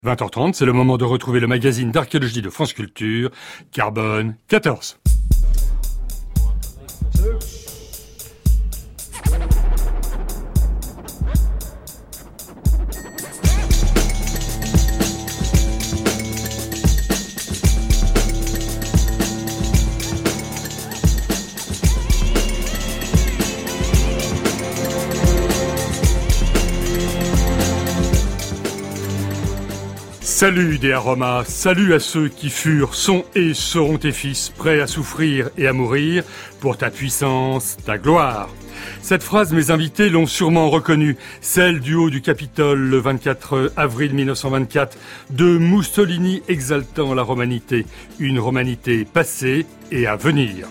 20h30, c'est le moment de retrouver le magazine d'archéologie de France Culture, Carbone 14. Salut Dea Roma, salut à ceux qui furent, sont et seront tes fils, prêts à souffrir et à mourir pour ta puissance, ta gloire. Cette phrase, mes invités l'ont sûrement reconnue, celle du haut du Capitole le 24 avril 1924, de Mussolini exaltant la romanité, une romanité passée et à venir.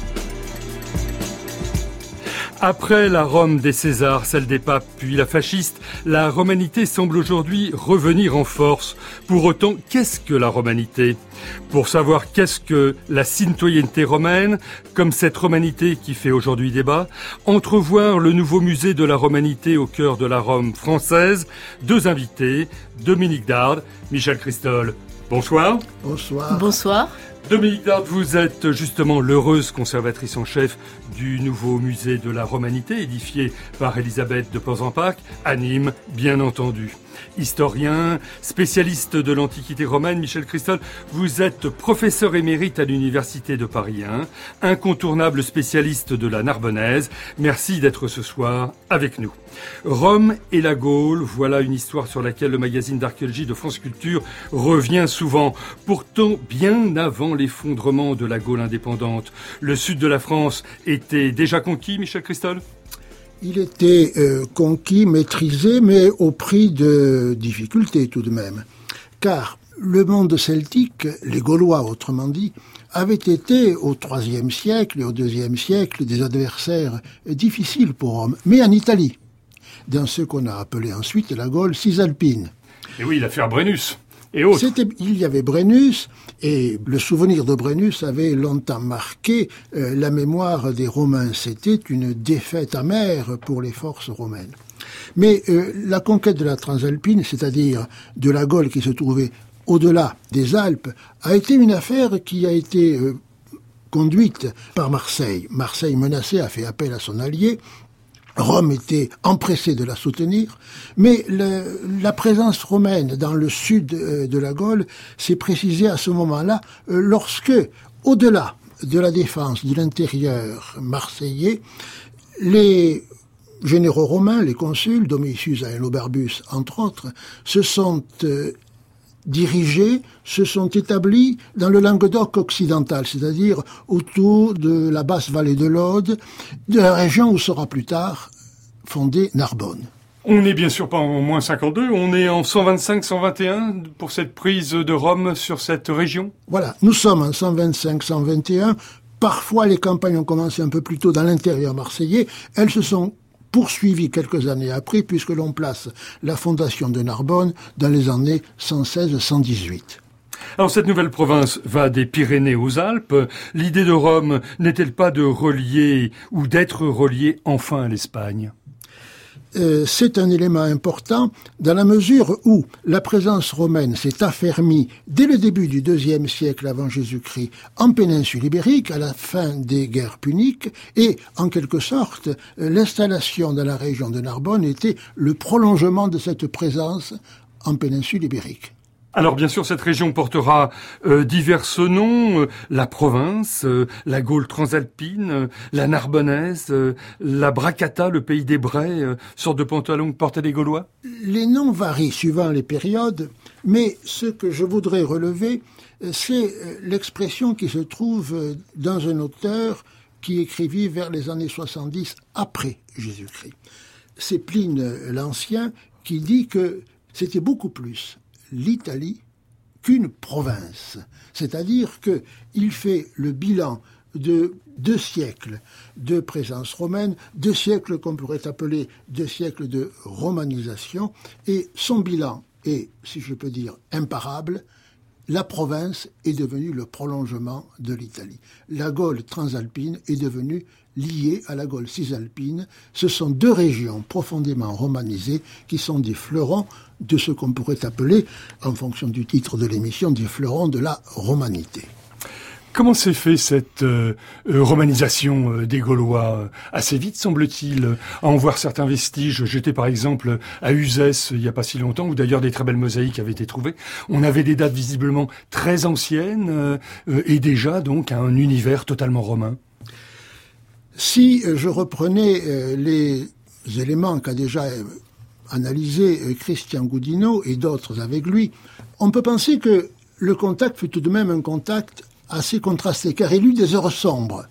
Après la Rome des Césars, celle des papes, puis la fasciste, la romanité semble aujourd'hui revenir en force. Pour autant, qu'est-ce que la romanité ? Pour savoir qu'est-ce que la citoyenneté romaine, comme cette romanité qui fait aujourd'hui débat, entrevoir le nouveau musée de la romanité au cœur de la Rome française, deux invités, Dominique Dard, Michel Christol. Bonsoir. Bonsoir. Bonsoir. Dominique Dard, vous êtes justement l'heureuse conservatrice en chef du nouveau musée de la romanité édifié par Elisabeth de Porzenparc, à Nîmes, bien entendu. Historien, spécialiste de l'Antiquité romaine, Michel Christol, vous êtes professeur émérite à l'Université de Paris 1, incontournable spécialiste de la Narbonnaise. Merci d'être ce soir avec nous. Rome et la Gaule, voilà une histoire sur laquelle le magazine d'archéologie de France Culture revient souvent. Pourtant, bien avant l'effondrement de la Gaule indépendante, le sud de la France était déjà conquis, Michel Christol ? Il était conquis, maîtrisé, mais au prix de difficultés tout de même. Car le monde celtique, les Gaulois autrement dit, avaient été au IIIe siècle et au IIe siècle des adversaires difficiles pour Rome, mais en Italie, dans ce qu'on a appelé ensuite la Gaule cisalpine. Et oui, l'affaire Brennus. Et autres. Il y avait Brennus, et le souvenir de Brennus avait longtemps marqué la mémoire des Romains. C'était une défaite amère pour les forces romaines. Mais la conquête de la Transalpine, c'est-à-dire de la Gaule qui se trouvait au-delà des Alpes, a été une affaire qui a été conduite par Marseille. Marseille, menacé, a fait appel à son allié. Rome était empressée de la soutenir, mais la présence romaine dans le sud de la Gaule s'est précisée à ce moment-là lorsque, au-delà de la défense de l'intérieur marseillais, les généraux romains, les consuls, Domitius Aenobarbus entre autres, se sont dirigés, se sont établis dans le Languedoc occidental, c'est-à-dire autour de la basse vallée de l'Aude, de la région où sera plus tard fondée Narbonne. On n'est bien sûr pas en moins 52, on est en 125-121 pour cette prise de Rome sur cette région. Voilà, nous sommes en 125-121. Parfois, les campagnes ont commencé un peu plus tôt dans l'intérieur marseillais. Elles se sont poursuivies quelques années après, puisque l'on place la fondation de Narbonne dans les années 116-118. Alors cette nouvelle province va des Pyrénées aux Alpes. L'idée de Rome n'est-elle pas de relier ou d'être reliée enfin à l'Espagne ? C'est un élément important dans la mesure où la présence romaine s'est affermie dès le début du IIe siècle avant Jésus-Christ en péninsule ibérique, à la fin des guerres puniques, et en quelque sorte, l'installation dans la région de Narbonne était le prolongement de cette présence en péninsule ibérique. Alors bien sûr, cette région portera divers noms, la province, la Gaule transalpine, la Narbonnaise, la Bracata, le pays des Brais, sorte de pantalon que portaient les Gaulois. Les noms varient suivant les périodes, mais ce que je voudrais relever, c'est l'expression qui se trouve dans un auteur qui écrivit vers les années 70 après Jésus-Christ. C'est Pline l'Ancien qui dit que c'était beaucoup plus l'Italie qu'une province. C'est-à-dire qu'il fait le bilan de 2 siècles de présence romaine, 2 siècles qu'on pourrait appeler 2 siècles de romanisation, et son bilan est, si je peux dire, imparable. La province est devenue le prolongement de l'Italie. La Gaule transalpine est devenue liées à la Gaule cisalpine. Ce sont deux régions profondément romanisées qui sont des fleurons de ce qu'on pourrait appeler, en fonction du titre de l'émission, des fleurons de la romanité. Comment s'est fait cette romanisation des Gaulois? Assez vite, semble-t-il, à en voir certains vestiges. J'étais par exemple à Uzès il n'y a pas si longtemps, où d'ailleurs des très belles mosaïques avaient été trouvées. On avait des dates visiblement très anciennes et déjà donc un univers totalement romain. Si je reprenais les éléments qu'a déjà analysé Christian Goudineau et d'autres avec lui, on peut penser que le contact fut tout de même un contact assez contrasté, car il eut des heures sombres.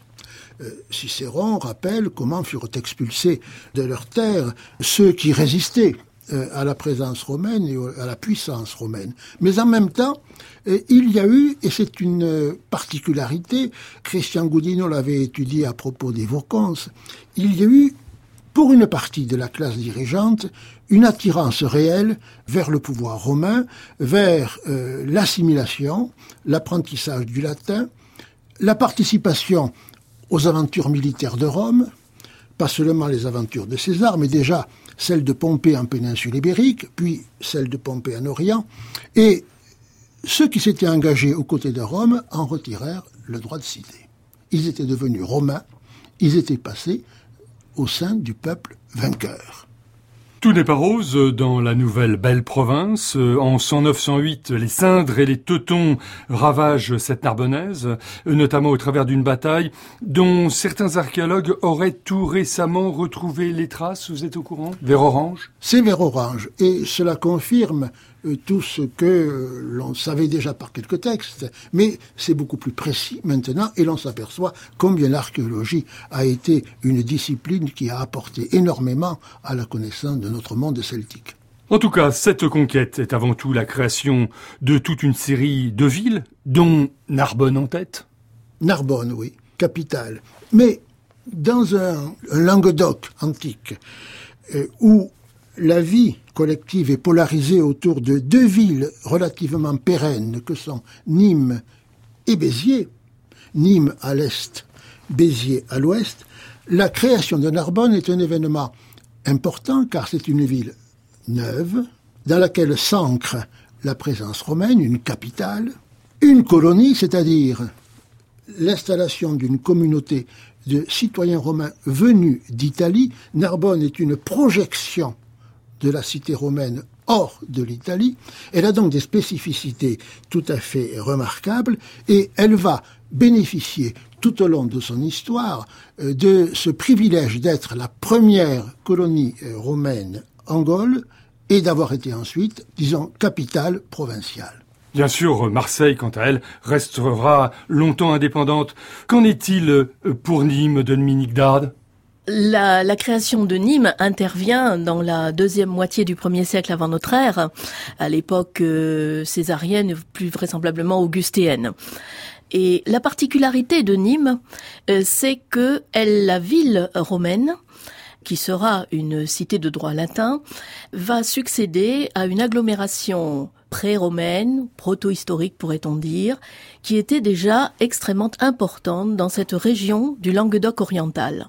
Cicéron rappelle comment furent expulsés de leur terre ceux qui résistaient à la présence romaine et à la puissance romaine. Mais en même temps, il y a eu, et c'est une particularité, Christian Goudineau l'avait étudié à propos des Voconces, il y a eu, pour une partie de la classe dirigeante, une attirance réelle vers le pouvoir romain, vers l'assimilation, l'apprentissage du latin, la participation aux aventures militaires de Rome, pas seulement les aventures de César, mais déjà celles de Pompée en péninsule ibérique, puis celles de Pompée en Orient, et ceux qui s'étaient engagés aux côtés de Rome en retirèrent le droit de cité. Ils étaient devenus romains, ils étaient passés au sein du peuple vainqueur. Tout n'est pas rose dans la nouvelle belle province. En 109-108, les Cindres et les Teutons ravagent cette Narbonnaise, notamment au travers d'une bataille dont certains archéologues auraient tout récemment retrouvé les traces. Vous êtes au courant? Vers Orange? C'est vers Orange, et cela confirme tout ce que l'on savait déjà par quelques textes, mais c'est beaucoup plus précis maintenant, et l'on s'aperçoit combien l'archéologie a été une discipline qui a apporté énormément à la connaissance de notre monde celtique. En tout cas, cette conquête est avant tout la création de toute une série de villes, dont Narbonne en tête. Narbonne, oui, capitale. Mais dans un Languedoc antique, où la vie collective est polarisée autour de deux villes relativement pérennes que sont Nîmes et Béziers, Nîmes à l'est, Béziers à l'ouest, la création de Narbonne est un événement important car c'est une ville neuve dans laquelle s'ancre la présence romaine, une capitale, une colonie, c'est-à-dire l'installation d'une communauté de citoyens romains venus d'Italie. Narbonne est une projection de la cité romaine hors de l'Italie. Elle a donc des spécificités tout à fait remarquables et elle va bénéficier tout au long de son histoire de ce privilège d'être la première colonie romaine en Gaule et d'avoir été ensuite, disons, capitale provinciale. Bien sûr, Marseille, quant à elle, restera longtemps indépendante. Qu'en est-il pour Nîmes de Dominique Dard ? La création de Nîmes intervient dans la deuxième moitié du 1er siècle avant notre ère, à l'époque césarienne, plus vraisemblablement augustéenne. Et la particularité de Nîmes, c'est que la ville romaine, qui sera une cité de droit latin, va succéder à une agglomération pré-romaine, proto-historique pourrait-on dire, qui était déjà extrêmement importante dans cette région du Languedoc oriental.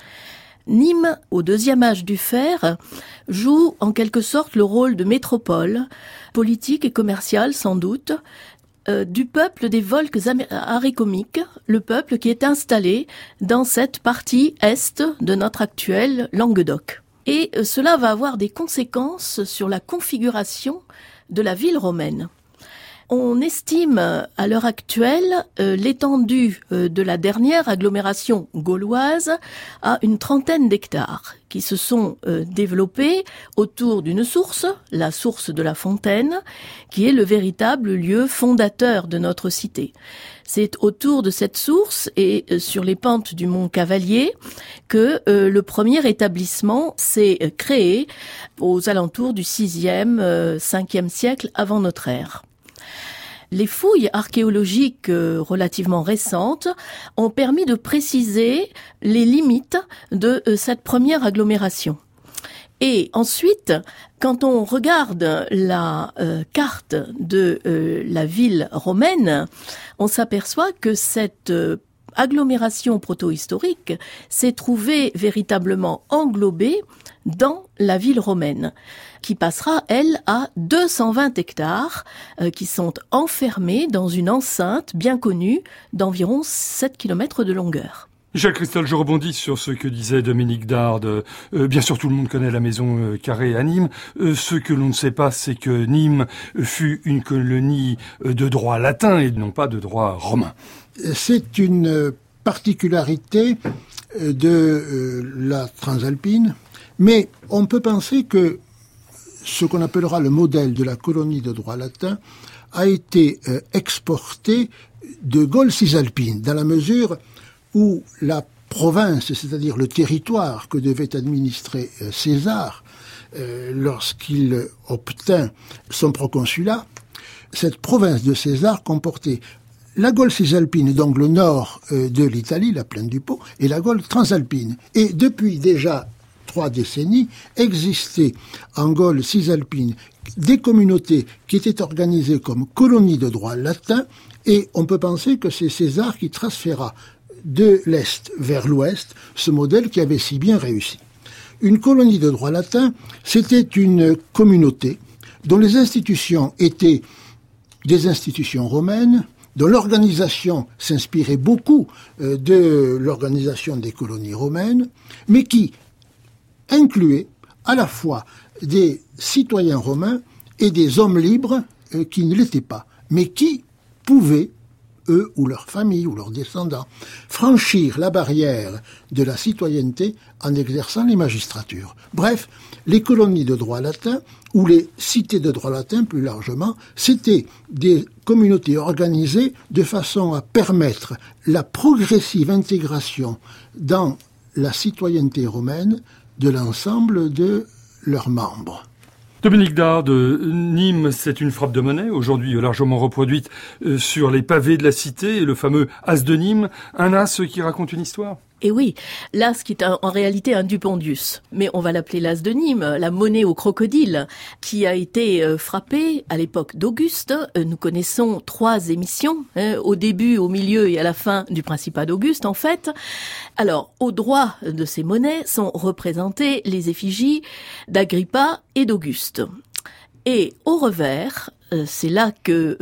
Nîmes, au deuxième âge du fer, joue en quelque sorte le rôle de métropole, politique et commerciale sans doute, du peuple des Volsques aricomiques, le peuple qui est installé dans cette partie est de notre actuel Languedoc. Et cela va avoir des conséquences sur la configuration de la ville romaine. On estime à l'heure actuelle l'étendue de la dernière agglomération gauloise à une trentaine d'hectares qui se sont développés autour d'une source, la source de la Fontaine, qui est le véritable lieu fondateur de notre cité. C'est autour de cette source et sur les pentes du mont Cavalier que le premier établissement s'est créé aux alentours du 6e, 5e siècle avant notre ère. Les fouilles archéologiques relativement récentes ont permis de préciser les limites de cette première agglomération. Et ensuite, quand on regarde la carte de la ville romaine, on s'aperçoit que cette agglomération protohistorique s'est trouvée véritablement englobée dans la ville romaine, qui passera, elle, à 220 hectares, qui sont enfermés dans une enceinte bien connue d'environ 7 km de longueur. Jacques Christol, je rebondis sur ce que disait Dominique Dard. Bien sûr, tout le monde connaît la maison Carré à Nîmes. Ce que l'on ne sait pas, c'est que Nîmes fut une colonie de droit latin et non pas de droit romain. C'est une particularité de la Transalpine, mais on peut penser que ce qu'on appellera le modèle de la colonie de droit latin a été exporté de Gaule cisalpine, dans la mesure où la province, c'est-à-dire le territoire que devait administrer César lorsqu'il obtint son proconsulat, cette province de César comportait la Gaule cisalpine, donc le nord de l'Italie, la plaine du Pô, et la Gaule transalpine. Et depuis déjà 3 décennies, existaient en Gaule cisalpine des communautés qui étaient organisées comme colonies de droit latin, et on peut penser que c'est César qui transféra de l'Est vers l'Ouest ce modèle qui avait si bien réussi. Une colonie de droit latin, c'était une communauté dont les institutions étaient des institutions romaines, dont l'organisation s'inspirait beaucoup de l'organisation des colonies romaines, mais qui incluait à la fois des citoyens romains et des hommes libres qui ne l'étaient pas, mais qui pouvaient, eux ou leurs familles ou leurs descendants, franchir la barrière de la citoyenneté en exerçant les magistratures. Bref, les colonies de droit latin, ou les cités de droit latin plus largement, c'était des communautés organisées de façon à permettre la progressive intégration dans la citoyenneté romaine de l'ensemble de leurs membres. Dominique Dard, Nîmes, c'est une frappe de monnaie, aujourd'hui largement reproduite sur les pavés de la cité, le fameux as de Nîmes, un as qui raconte une histoire. Et oui, l'as qui est en réalité un dupendius, mais on va l'appeler l'as de Nîmes, la monnaie au crocodile, qui a été frappée à l'époque d'Auguste. Nous connaissons 3 émissions, au début, au milieu et à la fin du Principat d'Auguste en fait. Alors, au droit de ces monnaies sont représentées les effigies d'Agrippa et d'Auguste. Et au revers, c'est là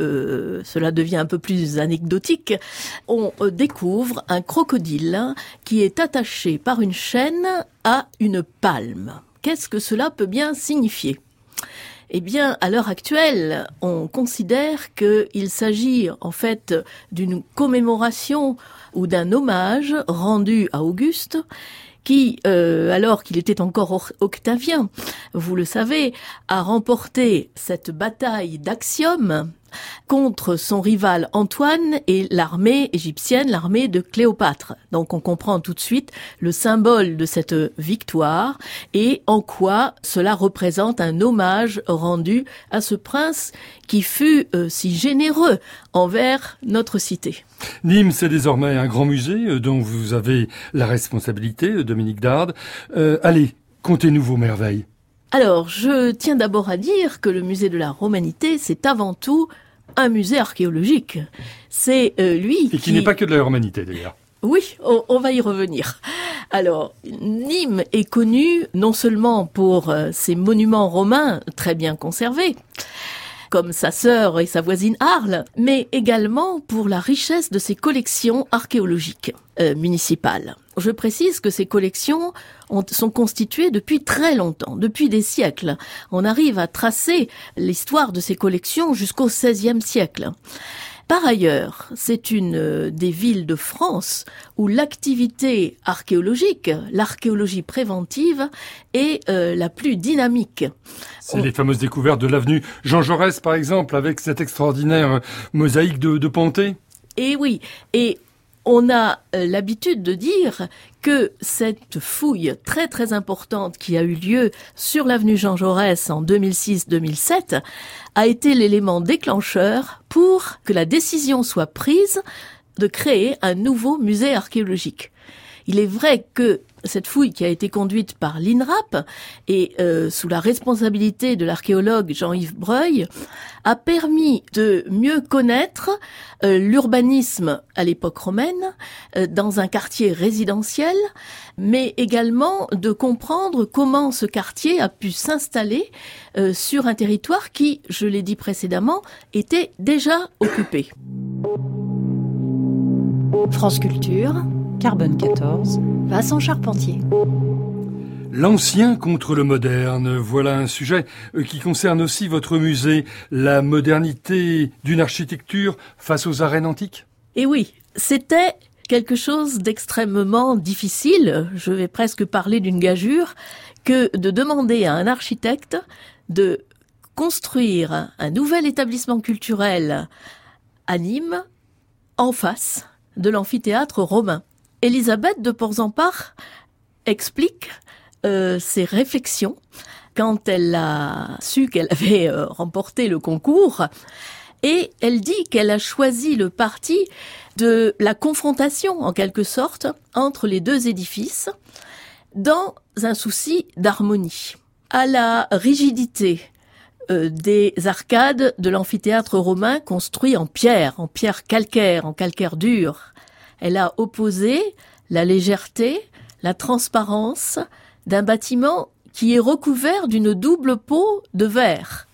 que cela devient un peu plus anecdotique, on découvre un crocodile qui est attaché par une chaîne à une palme. Qu'est-ce que cela peut bien signifier ? Eh bien, à l'heure actuelle, on considère qu'il s'agit en fait d'une commémoration ou d'un hommage rendu à Auguste, qui, alors qu'il était encore Octavien, vous le savez, a remporté cette bataille d'Actium contre son rival Antoine et l'armée égyptienne, l'armée de Cléopâtre. Donc on comprend tout de suite le symbole de cette victoire et en quoi cela représente un hommage rendu à ce prince qui fut si généreux envers notre cité. Nîmes, c'est désormais un grand musée dont vous avez la responsabilité, Dominique Dard. Allez, contez-nous vos merveilles. Alors, je tiens d'abord à dire que le musée de la Romanité, c'est avant tout un musée archéologique. C'est lui et qui n'est pas que de la Romanité, d'ailleurs. Oui, on va y revenir. Alors, Nîmes est connu non seulement pour ses monuments romains très bien conservés, comme sa sœur et sa voisine Arles, mais également pour la richesse de ses collections archéologiques municipales. Je précise que ces collections sont constituées depuis très longtemps, depuis des siècles. On arrive à tracer l'histoire de ces collections jusqu'au XVIe siècle. Par ailleurs, c'est une des villes de France où l'activité archéologique, l'archéologie préventive, est la plus dynamique. C'est les fameuses découvertes de l'avenue Jean Jaurès, par exemple, avec cette extraordinaire mosaïque de Panthée. Et oui, et on a l'habitude de dire que cette fouille très très importante qui a eu lieu sur l'avenue Jean Jaurès en 2006-2007 a été l'élément déclencheur pour que la décision soit prise de créer un nouveau musée archéologique. Il est vrai que cette fouille qui a été conduite par l'INRAP et sous la responsabilité de l'archéologue Jean-Yves Breuil a permis de mieux connaître l'urbanisme à l'époque romaine dans un quartier résidentiel, mais également de comprendre comment ce quartier a pu s'installer sur un territoire qui, je l'ai dit précédemment, était déjà occupé. France Culture, Carbone 14, Vincent Charpentier. L'ancien contre le moderne, voilà un sujet qui concerne aussi votre musée, la modernité d'une architecture face aux arènes antiques. Et oui, c'était quelque chose d'extrêmement difficile, je vais presque parler d'une gageure, que de demander à un architecte de construire un nouvel établissement culturel à Nîmes en face de l'amphithéâtre romain. Elisabeth de Porzampar explique ses réflexions quand elle a su qu'elle avait remporté le concours, et elle dit qu'elle a choisi le parti de la confrontation, en quelque sorte, entre les deux édifices, dans un souci d'harmonie. À la rigidité des arcades de l'amphithéâtre romain construit en pierre calcaire, en calcaire dur, elle a opposé la légèreté, la transparence d'un bâtiment qui est recouvert d'une double peau de verre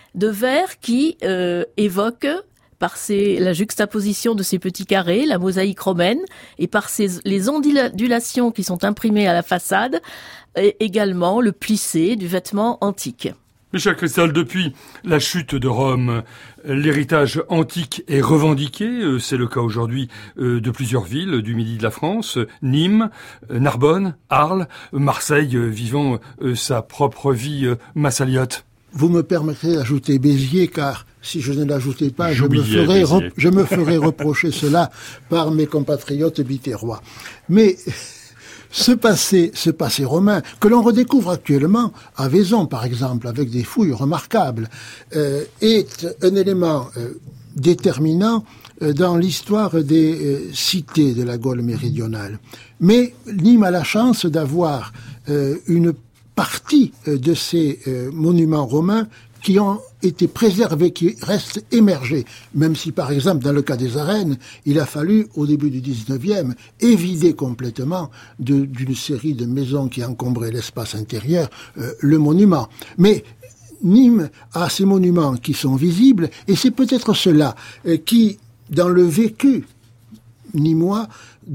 qui évoque par la juxtaposition de ces petits carrés, la mosaïque romaine, et par les ondulations qui sont imprimées à la façade, et également le plissé du vêtement antique. Michel Cristal, depuis la chute de Rome, l'héritage antique est revendiqué. C'est le cas aujourd'hui de plusieurs villes du midi de la France, Nîmes, Narbonne, Arles, Marseille, vivant sa propre vie massaliote. Vous me permettrez d'ajouter Béziers, car si je ne l'ajoutais pas, je me ferais reprocher cela par mes compatriotes biterrois. Mais ce passé romain, que l'on redécouvre actuellement à Vaison, par exemple, avec des fouilles remarquables, est un élément déterminant dans l'histoire des cités de la Gaule méridionale. Mais Nîmes a la chance d'avoir une partie de ces monuments romains qui ont été préservés, qui restent émergés. Même si, par exemple, dans le cas des arènes, il a fallu, au début du 19e, évider complètement d'une série de maisons qui encombraient l'espace intérieur, le monument. Mais Nîmes a ces monuments qui sont visibles, et c'est peut-être cela qui, dans le vécu nîmois,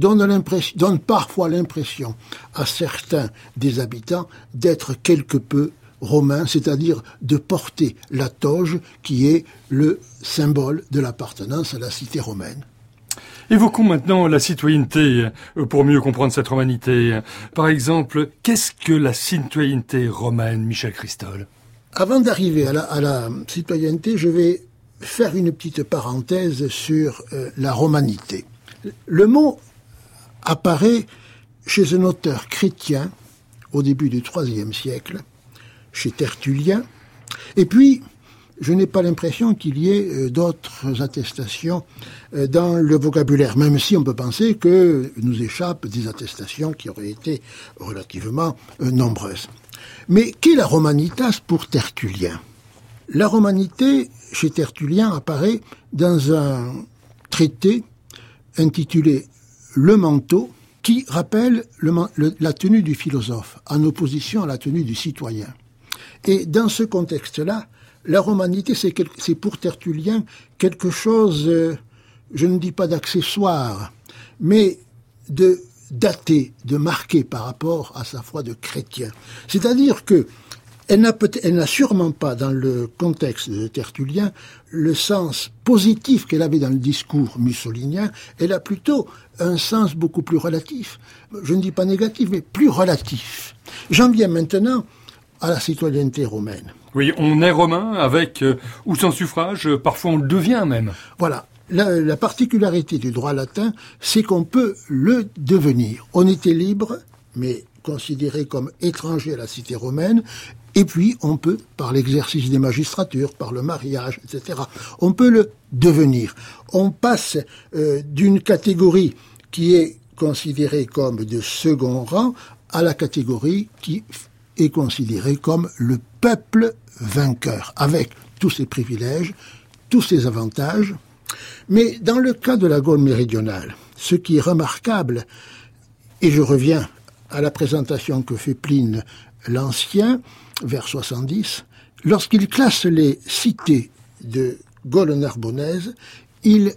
donne parfois l'impression à certains des habitants d'être quelque peu romain, c'est-à-dire de porter la toge qui est le symbole de l'appartenance à la cité romaine. Évoquons maintenant la citoyenneté pour mieux comprendre cette romanité. Par exemple, qu'est-ce que la citoyenneté romaine, Michel Cristal ? Avant d'arriver à la citoyenneté, je vais faire une petite parenthèse sur la romanité. Le mot apparaît chez un auteur chrétien au début du IIIe siècle, chez Tertullien, et puis je n'ai pas l'impression qu'il y ait d'autres attestations dans le vocabulaire, même si on peut penser que nous échappent des attestations qui auraient été relativement nombreuses. Mais qu'est la romanitas pour Tertullien ? La romanité, chez Tertullien, apparaît dans un traité intitulé « Le manteau », qui rappelle la tenue du philosophe, en opposition à la tenue du citoyen. Et dans ce contexte-là, la romanité, c'est pour Tertullien quelque chose, je ne dis pas d'accessoire, mais de daté, de marqué par rapport à sa foi de chrétien. C'est-à-dire que elle n'a sûrement pas, dans le contexte de Tertullien, le sens positif qu'elle avait dans le discours mussolinien. Elle a plutôt un sens beaucoup plus relatif. Je ne dis pas négatif, mais plus relatif. J'en viens maintenant à la citoyenneté romaine. Oui, on est romain avec ou sans suffrage, parfois on le devient même. Voilà. La particularité du droit latin, c'est qu'on peut le devenir. On était libre, mais considéré comme étranger à la cité romaine, et puis on peut, par l'exercice des magistratures, par le mariage, etc., on peut le devenir. On passe d'une catégorie qui est considérée comme de second rang à la catégorie qui est considérée comme le peuple vainqueur, avec tous ses privilèges, tous ses avantages. Mais dans le cas de la Gaule méridionale, ce qui est remarquable, et je reviens à la présentation que fait Pline l'Ancien, vers 70, lorsqu'il classe les cités de Gaule narbonnaise, il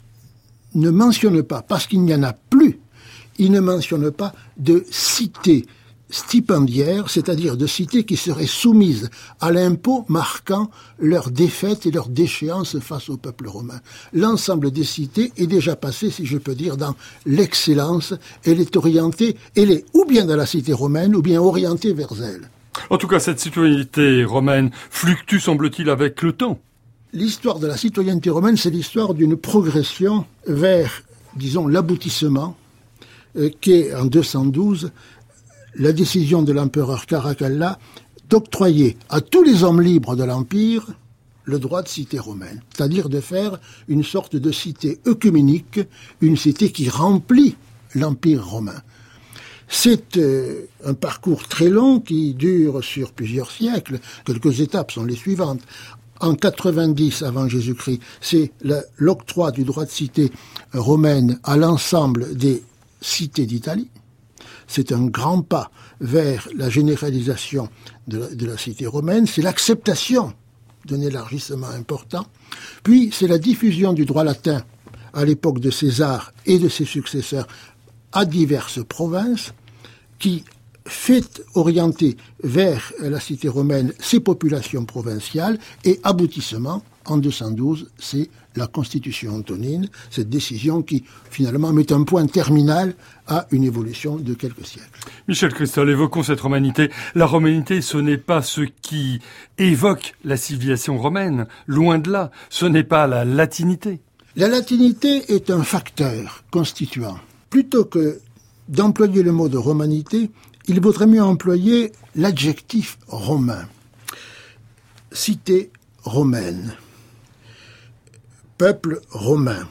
ne mentionne pas, parce qu'il n'y en a plus, il ne mentionne pas de cités stipendiaires, c'est-à-dire de cités qui seraient soumises à l'impôt marquant leur défaite et leur déchéance face au peuple romain. L'ensemble des cités est déjà passé, si je peux dire, dans l'excellence. Elle est orientée, elle est ou bien dans la cité romaine, ou bien orientée vers elle. En tout cas, cette citoyenneté romaine fluctue, semble-t-il, avec le temps. L'histoire de la citoyenneté romaine, c'est l'histoire d'une progression vers, disons, l'aboutissement, qui est en 212, la décision de l'empereur Caracalla d'octroyer à tous les hommes libres de l'Empire le droit de cité romaine, c'est-à-dire de faire une sorte de cité œcuménique, une cité qui remplit l'Empire romain. C'est un parcours très long qui dure sur plusieurs siècles. Quelques étapes sont les suivantes. En 90 avant Jésus-Christ, c'est l'octroi du droit de cité romaine à l'ensemble des cités d'Italie. C'est un grand pas vers la généralisation de la cité romaine. C'est l'acceptation d'un élargissement important. Puis, c'est la diffusion du droit latin à l'époque de César et de ses successeurs à diverses provinces qui fait orienter vers la cité romaine ces populations provinciales et aboutissement, en 212, c'est la Constitution antonine, cette décision qui finalement met un point terminal à une évolution de quelques siècles. Michel Chrystal, évoquons cette romanité. La romanité, ce n'est pas ce qui évoque la civilisation romaine, loin de là, ce n'est pas la latinité. La latinité est un facteur constituant. Plutôt que d'employer le mot de romanité, il vaudrait mieux employer l'adjectif romain. Cité romaine. Peuple romain.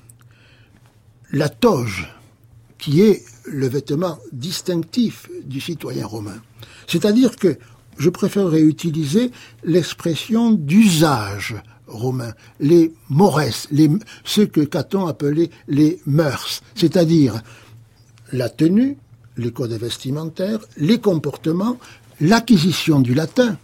La toge, qui est le vêtement distinctif du citoyen romain. C'est-à-dire que je préférerais utiliser l'expression d'usage romain, les mores, ce que Caton appelait les mœurs, c'est-à-dire la tenue, les codes vestimentaires, les comportements, l'acquisition du latin.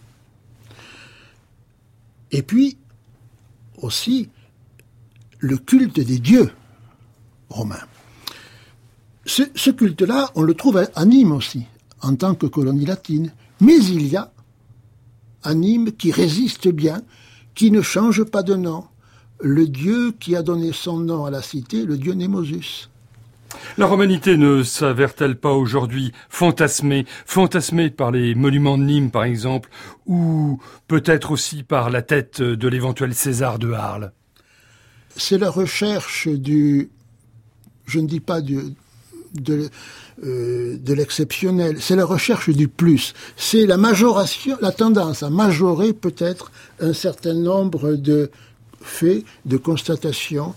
Et puis, aussi, le culte des dieux romains. Ce culte-là, on le trouve à Nîmes aussi, en tant que colonie latine. Mais il y a à Nîmes qui résiste bien, qui ne change pas de nom. Le dieu qui a donné son nom à la cité, le dieu Némosus. La romanité ne s'avère-t-elle pas aujourd'hui fantasmée par les monuments de Nîmes, par exemple, ou peut-être aussi par la tête de l'éventuel César de Arles? C'est la recherche du, je ne dis pas de l'exceptionnel, c'est la recherche du plus. C'est la majoration, la tendance à majorer peut-être un certain nombre de faits, de constatations,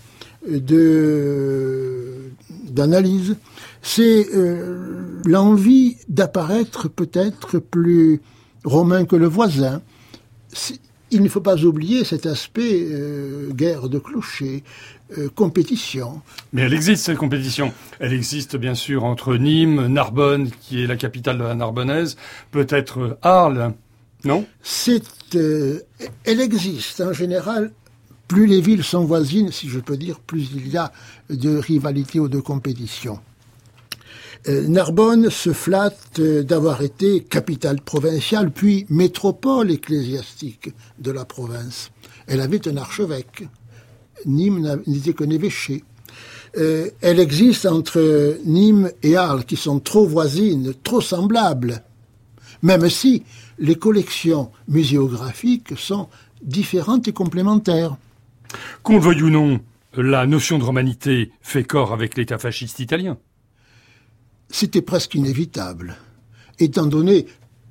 d'analyse. C'est l'envie d'apparaître peut-être plus romain que le voisin. Il ne faut pas oublier cet aspect guerre de clochers, compétition. Mais elle existe, cette compétition. Elle existe bien sûr entre Nîmes, Narbonne, qui est la capitale de la Narbonnaise, peut-être Arles, non ? Elle existe en général. Plus les villes sont voisines, si je peux dire, plus il y a de rivalité ou de compétition. Narbonne se flatte d'avoir été capitale provinciale, puis métropole ecclésiastique de la province. Elle avait un archevêque. Nîmes n'était qu'un évêché. Elle existe entre Nîmes et Arles, qui sont trop voisines, trop semblables, même si les collections muséographiques sont différentes et complémentaires. Qu'on le veuille ou non, la notion de romanité fait corps avec l'État fasciste italien. C'était presque inévitable, étant donné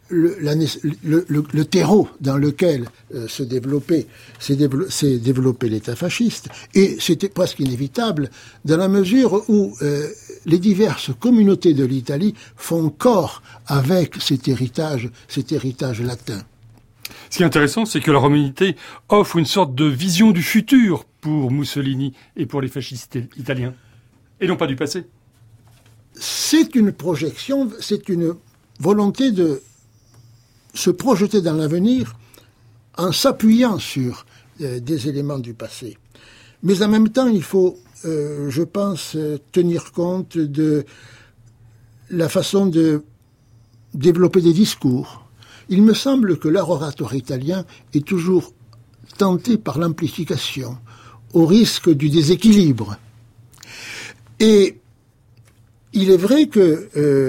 le terreau dans lequel s'est développé l'État fasciste, et c'était presque inévitable dans la mesure où les diverses communautés de l'Italie font corps avec cet héritage latin. Ce qui est intéressant, c'est que la romanité offre une sorte de vision du futur pour Mussolini et pour les fascistes italiens, et non pas du passé. C'est une projection, c'est une volonté de se projeter dans l'avenir en s'appuyant sur des éléments du passé. Mais en même temps, il faut, je pense, tenir compte de la façon de développer des discours. Il me semble que l'art oratoire italien est toujours tenté par l'amplification, au risque du déséquilibre. Et il est vrai que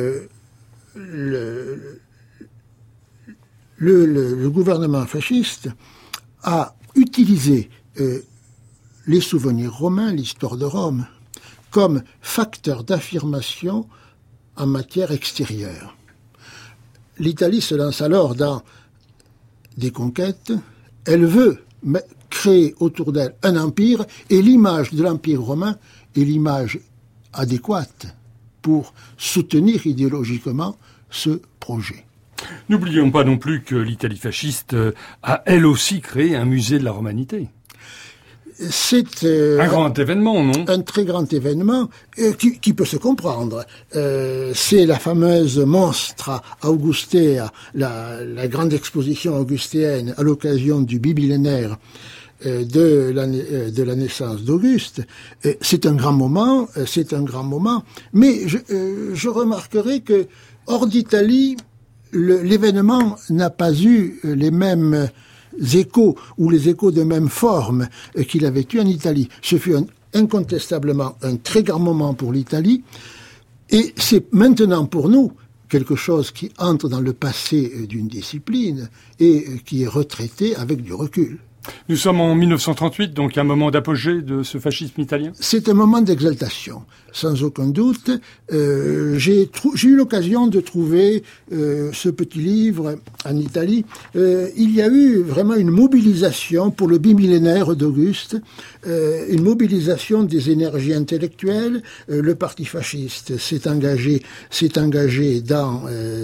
le gouvernement fasciste a utilisé les souvenirs romains, l'histoire de Rome, comme facteur d'affirmation en matière extérieure. L'Italie se lance alors dans des conquêtes. Elle veut créer autour d'elle un empire, et l'image de l'empire romain est l'image adéquate pour soutenir idéologiquement ce projet. N'oublions pas non plus que l'Italie fasciste a elle aussi créé un musée de la romanité. C'est un grand événement, non ? Un très grand événement qui peut se comprendre. C'est la fameuse Mostra Augustea, la grande exposition augustéenne à l'occasion du bimillénaire de la naissance d'Auguste. C'est un grand moment, mais je remarquerai que hors d'Italie, l'événement n'a pas eu les mêmes échos ou les échos de même forme qu'il avait eu en Italie. Ce fut incontestablement un très grand moment pour l'Italie, et c'est maintenant pour nous quelque chose qui entre dans le passé d'une discipline et qui est retraité avec du recul. Nous sommes en 1938, donc un moment d'apogée de ce fascisme italien ? C'est un moment d'exaltation, sans aucun doute. J'ai eu l'occasion de trouver ce petit livre en Italie. Il y a eu vraiment une mobilisation pour le bimillénaire d'Auguste, une mobilisation des énergies intellectuelles. Le parti fasciste s'est engagé dans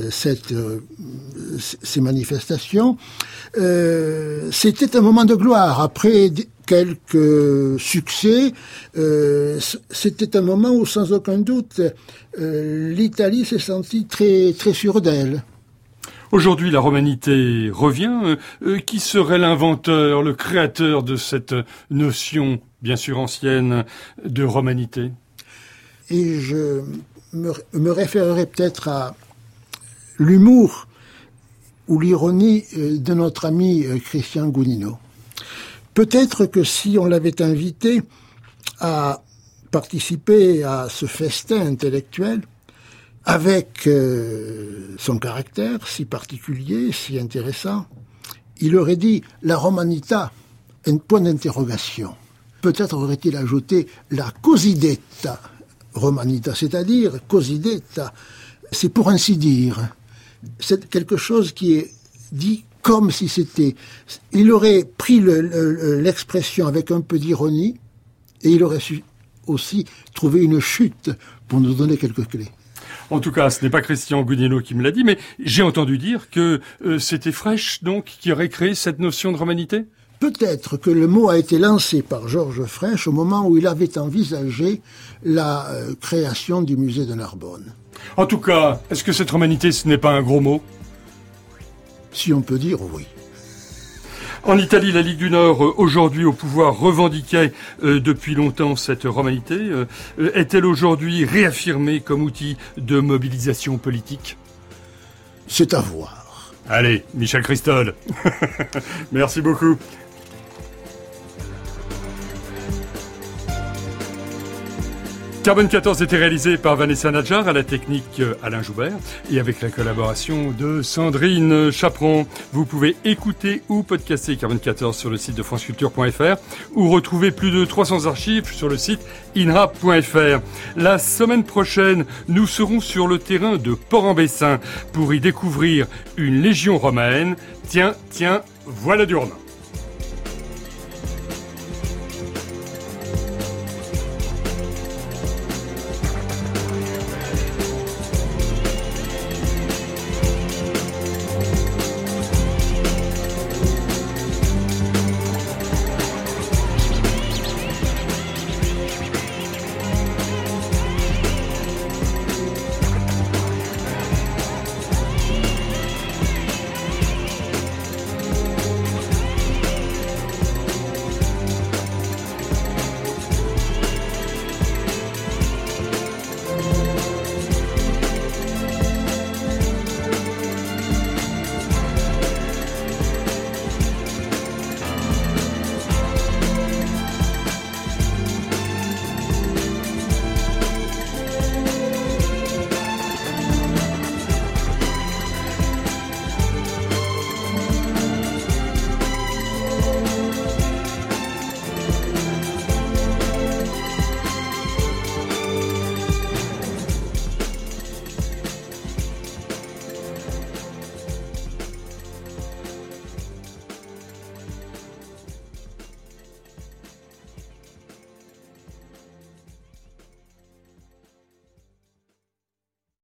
ces manifestations. C'était un moment de gloire. Après quelques succès, c'était un moment où, sans aucun doute, l'Italie s'est sentie très, très sûre d'elle. Aujourd'hui, la romanité revient. Qui serait l'inventeur, le créateur de cette notion, bien sûr ancienne, de romanité ? Et je me référerai peut-être à l'humour ou l'ironie de notre ami Christian Gounino. Peut-être que si on l'avait invité à participer à ce festin intellectuel, avec son caractère si particulier, si intéressant, il aurait dit « la romanità », un point d'interrogation. Peut-être aurait-il ajouté « la cosiddetta romanità », c'est-à-dire « cosiddetta », c'est pour ainsi dire. C'est quelque chose qui est dit comme si c'était... Il aurait pris l'expression avec un peu d'ironie, et il aurait su aussi trouver une chute pour nous donner quelques clés. En tout cas, ce n'est pas Christian Gounino qui me l'a dit, mais j'ai entendu dire que c'était Frêche, donc, qui aurait créé cette notion de romanité ? Peut-être que le mot a été lancé par Georges Frêche au moment où il avait envisagé la création du musée de Narbonne. En tout cas, est-ce que cette romanité, ce n'est pas un gros mot ? Si on peut dire, oui. En Italie, la Ligue du Nord, aujourd'hui au pouvoir, revendiquait depuis longtemps cette romanité. Est-elle aujourd'hui réaffirmée comme outil de mobilisation politique ? C'est à voir. Allez, Michel Christol. Merci beaucoup. Carbone 14 était réalisé par Vanessa Nadjar, à la technique Alain Joubert et avec la collaboration de Sandrine Chaperon. Vous pouvez écouter ou podcaster Carbone 14 sur le site de franceculture.fr ou retrouver plus de 300 archives sur le site inrap.fr. La semaine prochaine, nous serons sur le terrain de Port-en-Bessin pour y découvrir une légion romaine. Tiens, voilà du romain.